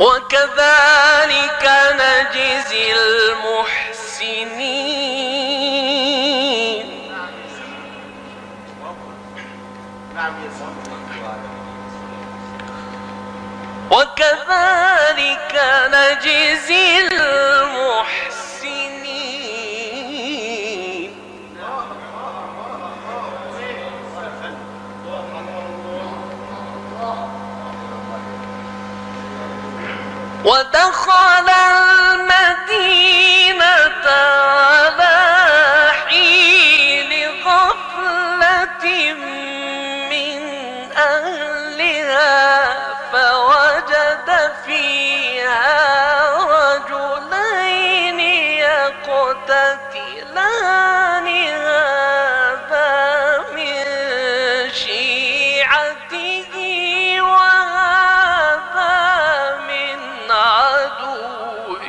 وكذلك نجزي المحسنين. وكذلك نجزي المحسنين. ودخل المدينة على حين غفلة من أهلها فوجد فيها رجلين يقتتلان هذا من شيعته وهذا من عدوه.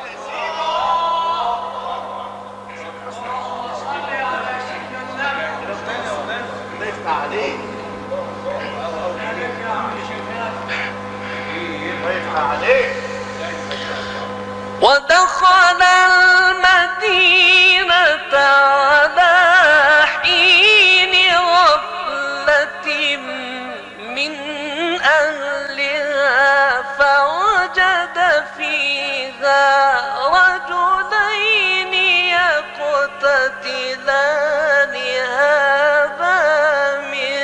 ودخل المدينة على حين غفلة من أهلها فوجد فيها رجلين يقتتلان هذا من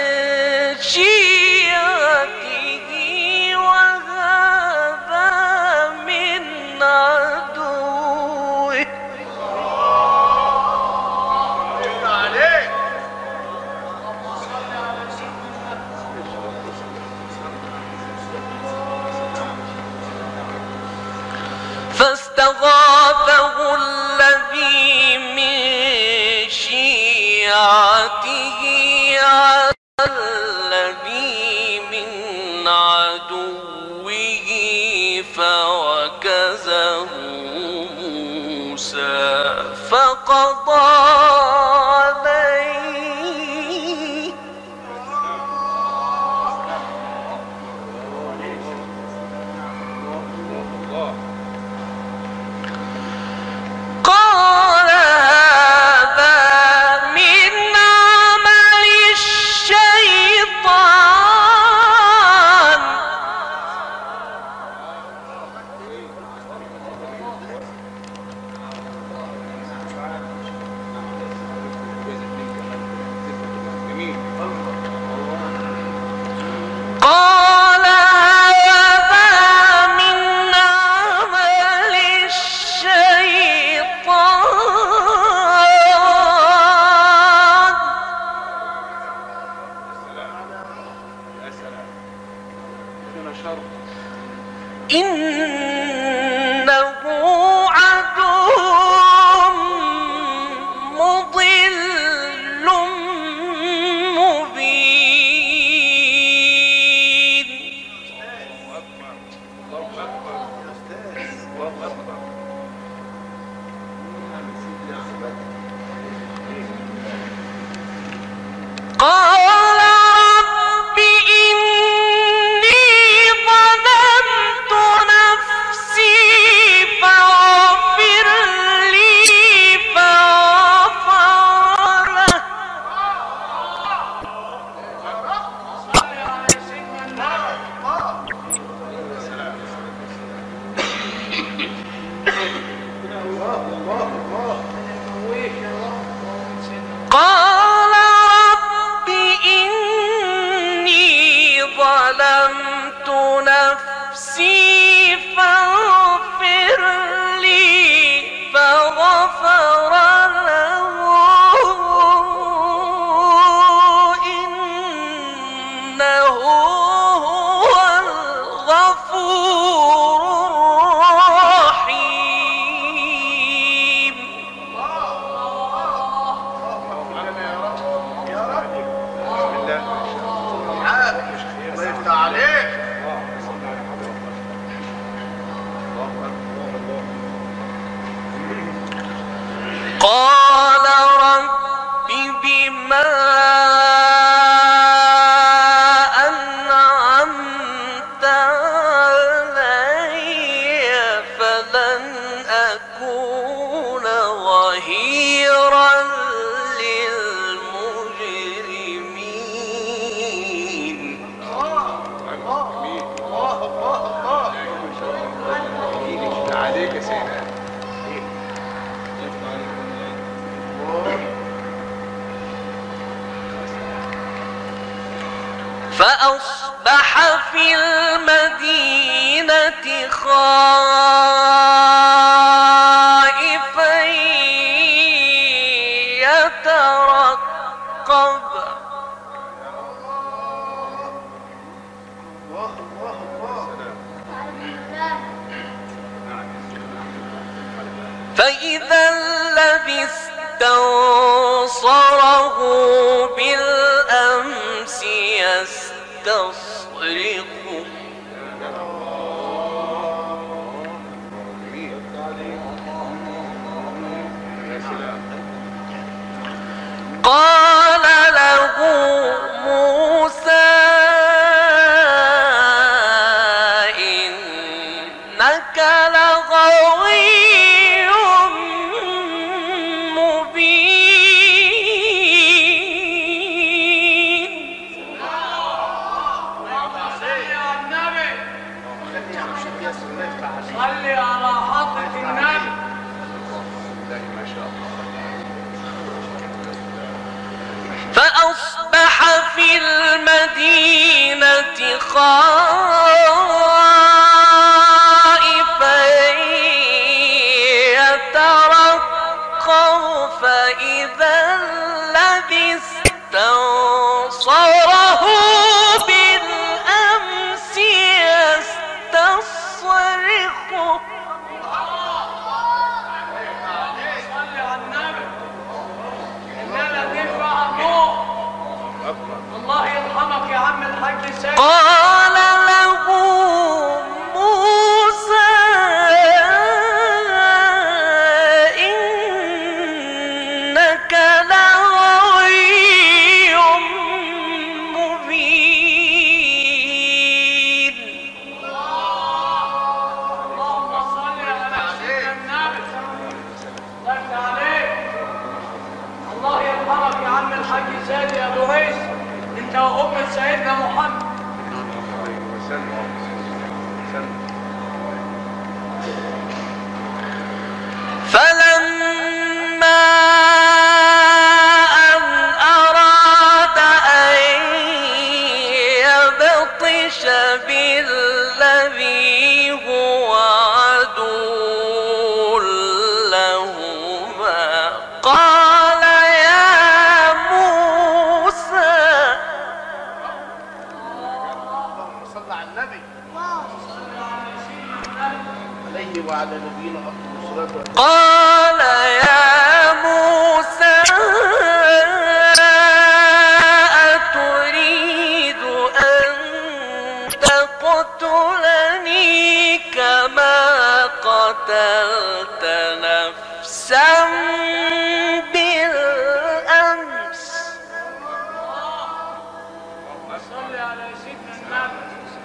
شيعته وهذا من عدوه. فاستغاثه الذي من شيعته على الذي من عدوه فوكزه موسى فقضى عليه. قال هذا من عمل الشيطان. قال هذا من عمل الشيطان. إنه عدو مضل مبين. قال رب إني ظلمت نفسي فأصبح في المدينة خائفا يترقب فإذا الذي استنصره بالأمس يستصرخه قال له موسى إنك لغوي صلي على حضرة النبي. فأصبح في المدينة خائفا يترقب فإذا الذي استنصره بالأمس يستصرخه صلي على النبي. إننا تنفع النور. الله يرحمك يا عم الحاج سيد. قال له موسى إنك لغوي مبين. اللهم صل على سيدنا النبي. صلي عليه. الله يرحمك يا عم الحاج سيد يا ابو هيث، انت وامة سيدنا محمد. فلما أن أراد أن يبطش بالذي هو عدو لهما قال يا موسى اللهم صل على النبي عليه وعلى نبينا افضل الصلاه والسلام. قال يا موسى أتريد أن تقتلني كما قتلت نفسا بالأمس صلي على سيدنا النبي.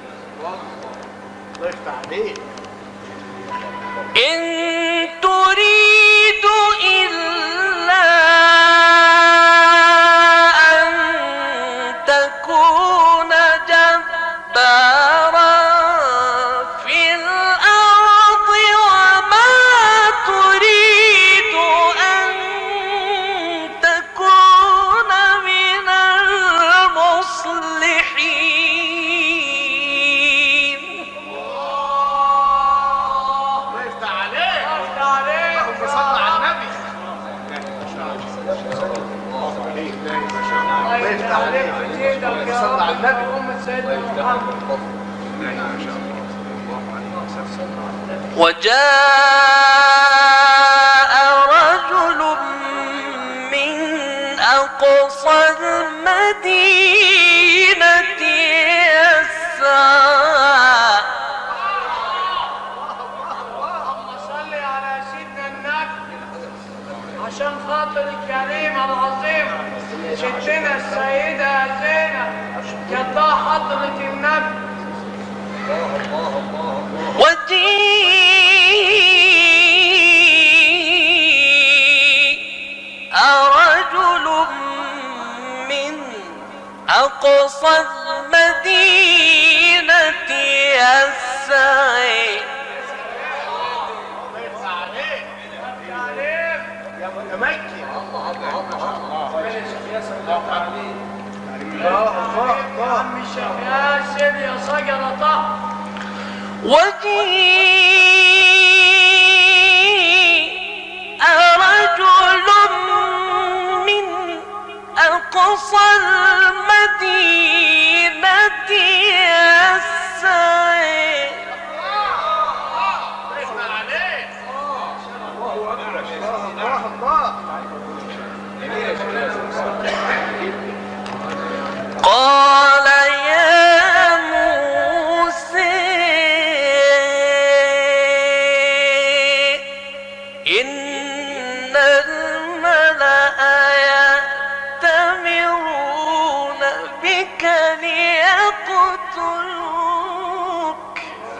الله يفتح عليك. إن تريد إلا أن تكون جبارا في الأرض وما تريد أن تكون من المصلحين. الله يفتح عليك. صلي عليه. اللهم صل على النبي. الله يفتح عليك في ايدك يا صل على رب النبي. وأمة سيدنا محمد. وجاء رجل من أقصى المدينة يسعى اللهم صل على سيدنا النبي عشان خاطر الكريمة العظيمة ستنا السيدة زينب جدها حضرة النبي. وجيء رجل من أقصى المدينة يسعى الله يفتح عليك عليك يا متمكن. يا الله الله عم الشيخ سجل طه. وجيء رجل من أقصى المدينة يسعى. وقفنا عليك. قال يا موسى إن الملأ يأتمرون بك ليقتلوك.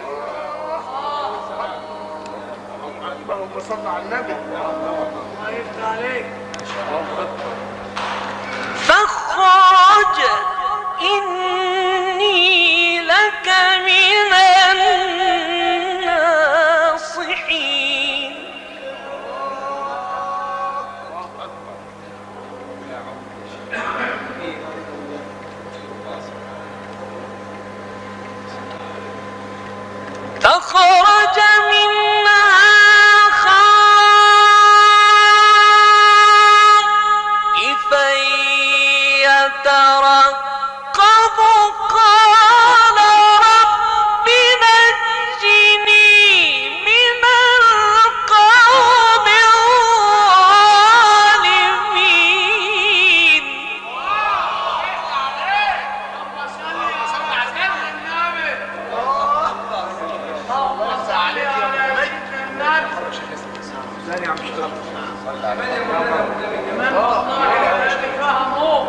اللهم صل على النبي. الله يفتح عليك. فاخرج إني لك من الناصحين. فخرج منها خائفا يترقب قال رب نجني من القوم الظالمين. اللهم صل على سيدنا النبي. اللهم صل على سيدنا النبي. ثاني عم اشتغل. كمان والله النبي فهموه.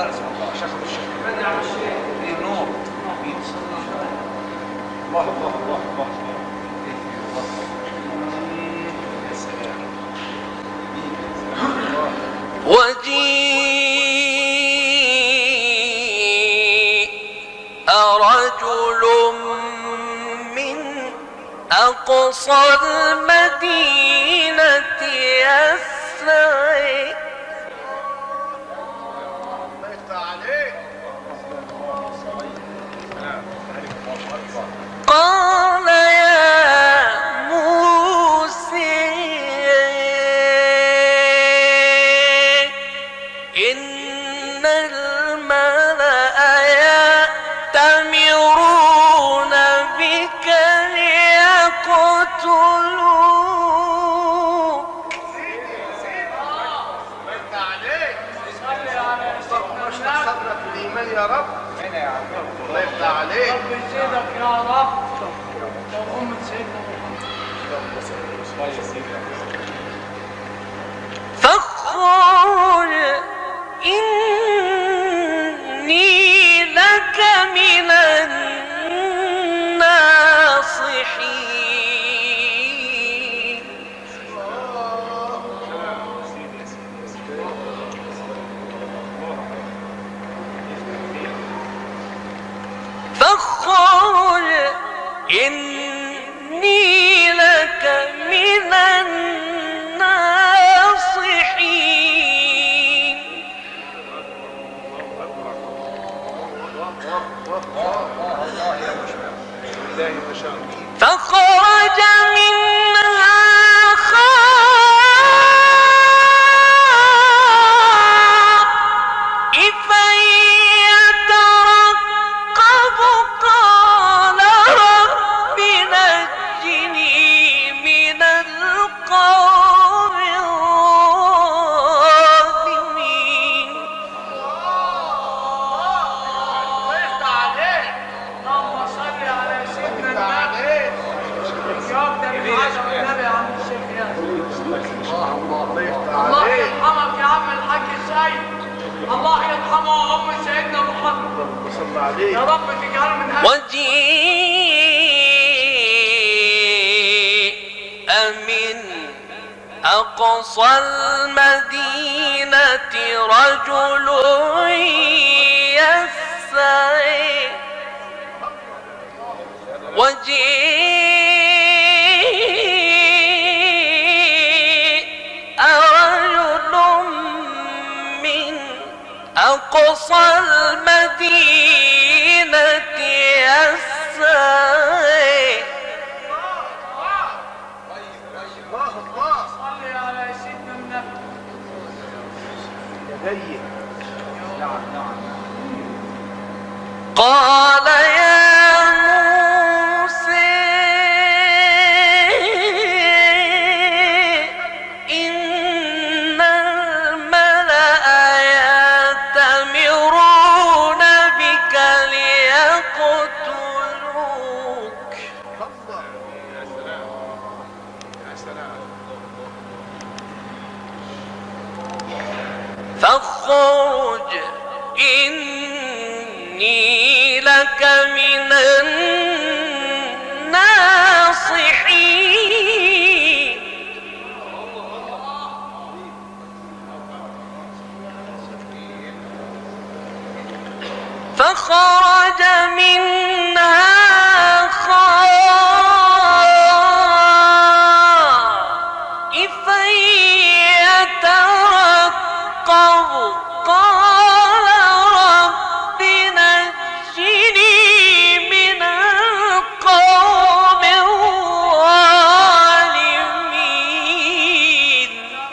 وجيء رجل من أقصى المدينة يسعى. الله يفتح عليك. قال يا موسى إن الملأ يأتمرون بك ليقتلوك. الله يفتح عليك. صل على اللهم اشرح سيدنا النبي. صدرك بالايمان يا رب. الله يفتح عليك. رب يزيدك يا رب. وأمة سيدنا محمد. فاخرج إني لك من الناصحين. فاخرج إني لك من الناصحين. فخرج منها خائفا يترقب قال رب نجني من القوم الظالمين. الله يفتح عليك. اللهم صل على سيدنا يفتح النبي. عليك. الجواب ده من عشر النبي يا عم الشيخ ياسر. الله يفتح الله عليك. يرحمك يا عم الحاج سيد. الله يرحمه وأم سيدنا محمد. اللهم صل عليك. يا رب تجعله من أهل. وجيء من أقصى المدينة رجل يسعى. وجيء رجل من أقصى المدينة يسعى. إني لك من الناصحين فخرج منها خائفا يترقب قال رب نجني من القوم الظالمين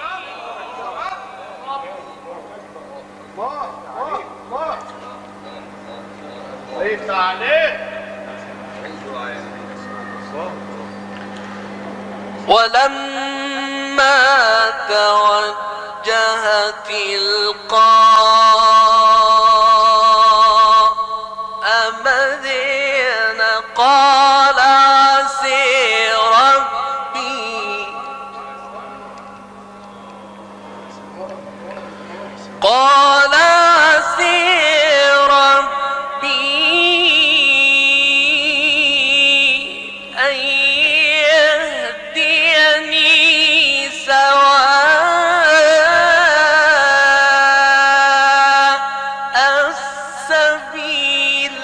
وقفت عليه. ولما توجه تلقاء مدين قال عسى ربي أن يهديني سواء السبيل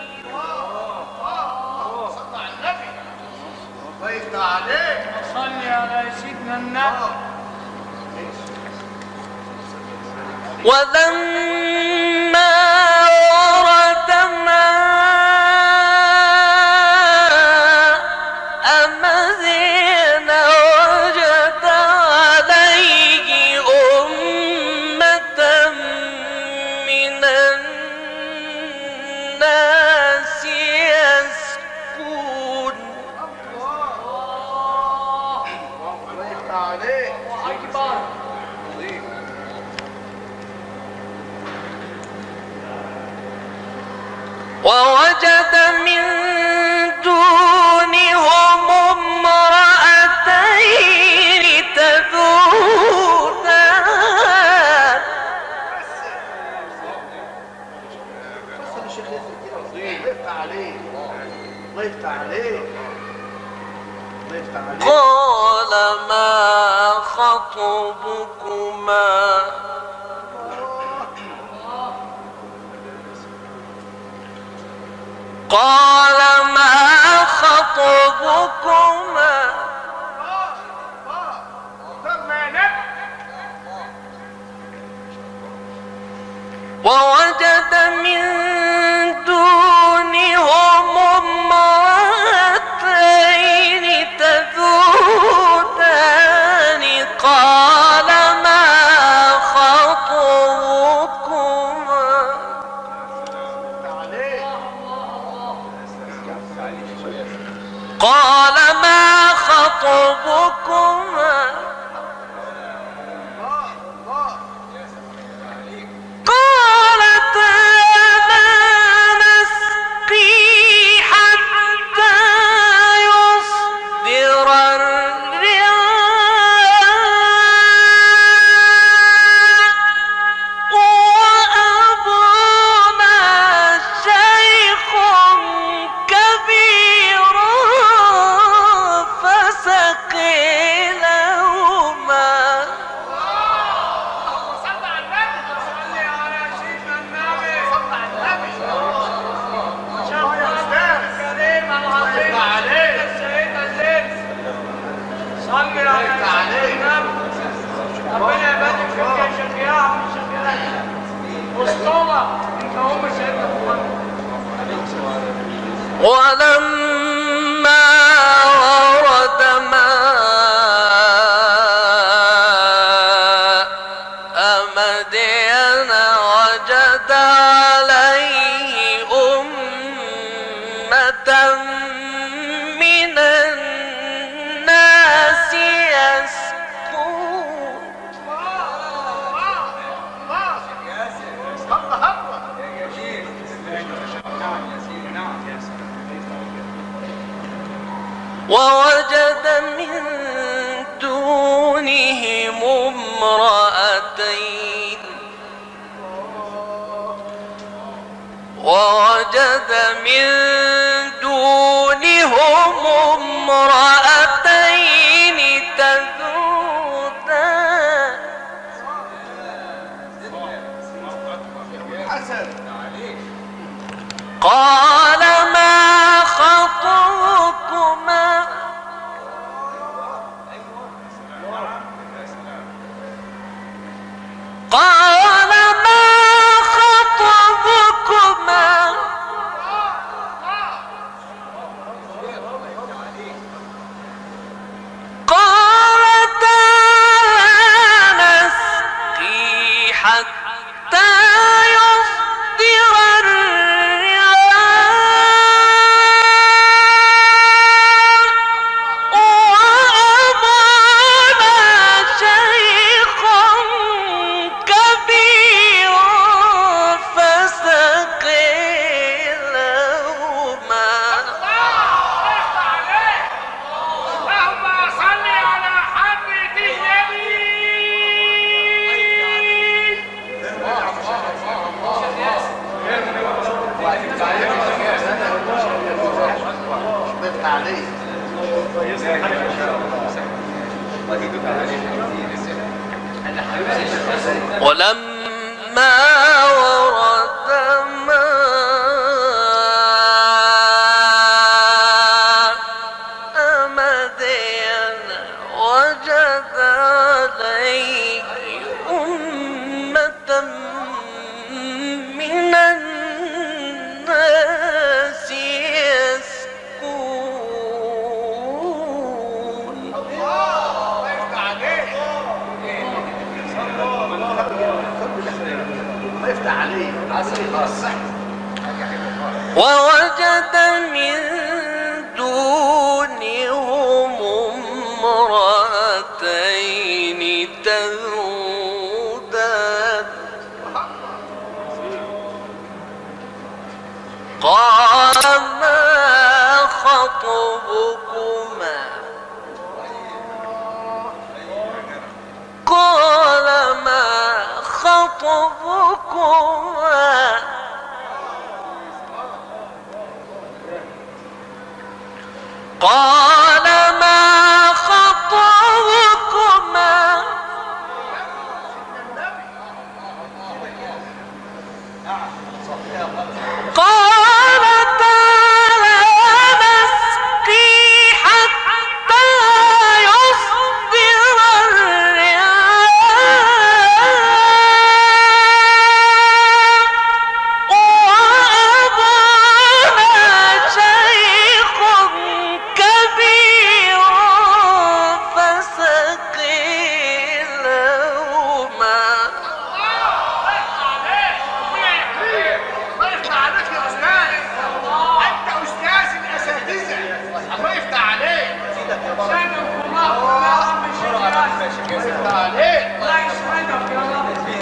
وقفت عليه. صلي على سيدنا النبي. ولما ورد ماء مدين وجد عليه أمة من الناس يسقون وقفت عليه. أكبر. ووجد من دونهم امرأتين تذودان وقفت عليه. وقفت عليه. وقفت عليه. قال ما خطبكما قال ما خطبكما ووجد من دونهم امرأتين تذودان قال ما خطبكما قال ما خطبكما قالتا لا نسقي حتى يصدر الرعاء وأبونا شيخ كبير فسقي لهما صلي على سيدنا النبي. الكريم العظيم السيدة زين. صلي على سيدنا النبي. ربنا يبارك فيك يا شيخ يحيى الشيخ يحيى. أسطورة. أنت أم سيدنا محمد. ولما ورد ماء مدين وجد عليه أمة من الناس يسقون ووجد من دونهم امرأتين ووجد من دونهم امرأتين تذودان قال ما خطبكما قال ما خطبكما قالتا لا نسقي حتى يصدر الرعاء وأبانا شيخ كبير فسقي لهما اللهم صل على حضرة النبي. ضفت عليه. ولما ورد ماء مدين وجد عليه أمة من الناس يسكون ضفت عليه. ووجد من دونهم امرأتين تذودان قال ما خطبكما قال ما خطبكما قال ما خطبكما قالتا لا نسقي حتى يصدر الرعاء وأبانا شيخ كبير فسقي لهما الله يفتح عليك يا استاذ. انت استاذ الاساتذه. الله يفتح عليك. الله يفتح عليك. الله يسعدك يا رب.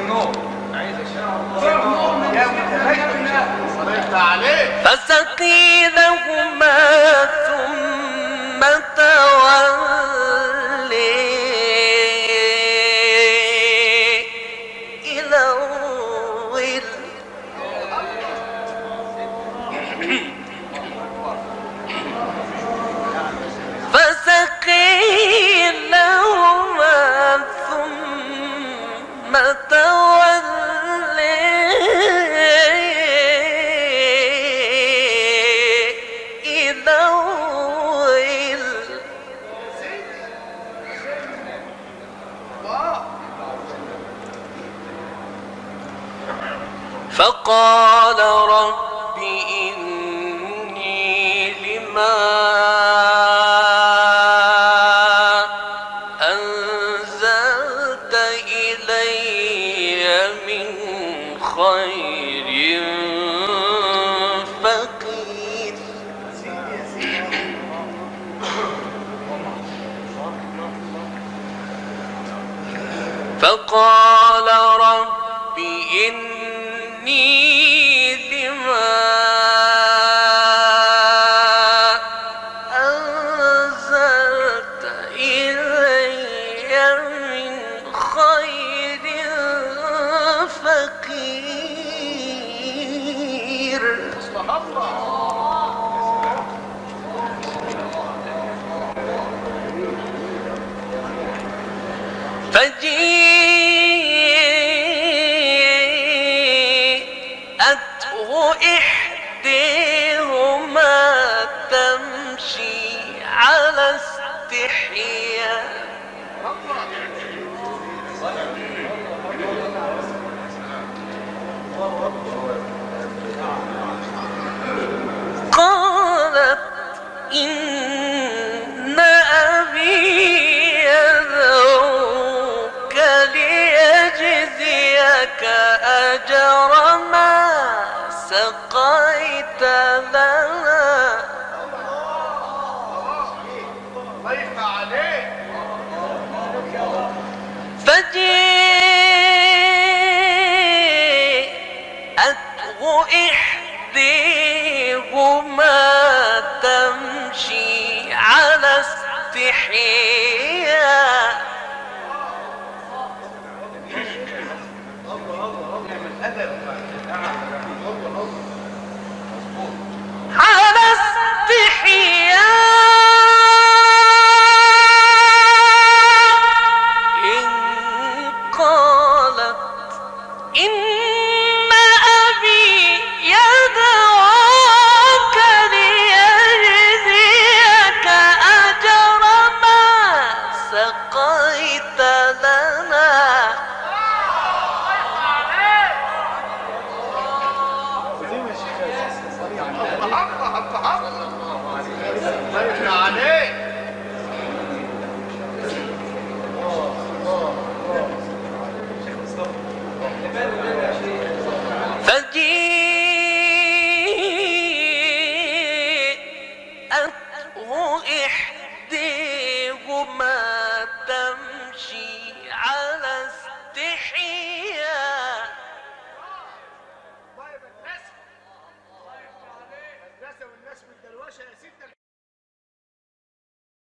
يا متمكن. الله يفتح عليك. فسقي لهما ثم تولي إلى الظل فسقي لهما ثم تولي إلى الظل فقال رب إني لما أنزلت إلي من خير فقير فقال رب إني لما أنزلت إلي من خير فقير تمشي على استحياء. قالت إن أبي يدعوك ليجزيك أجر ما سقيت لنا. ضيف عليك. فجاءته إحديهما تمشي على استحياء على استحياء إن قالت إن أبي يدعوك ليجزيك أجر ما سقيت لنا. ضيف عليك. فجيءته إحدى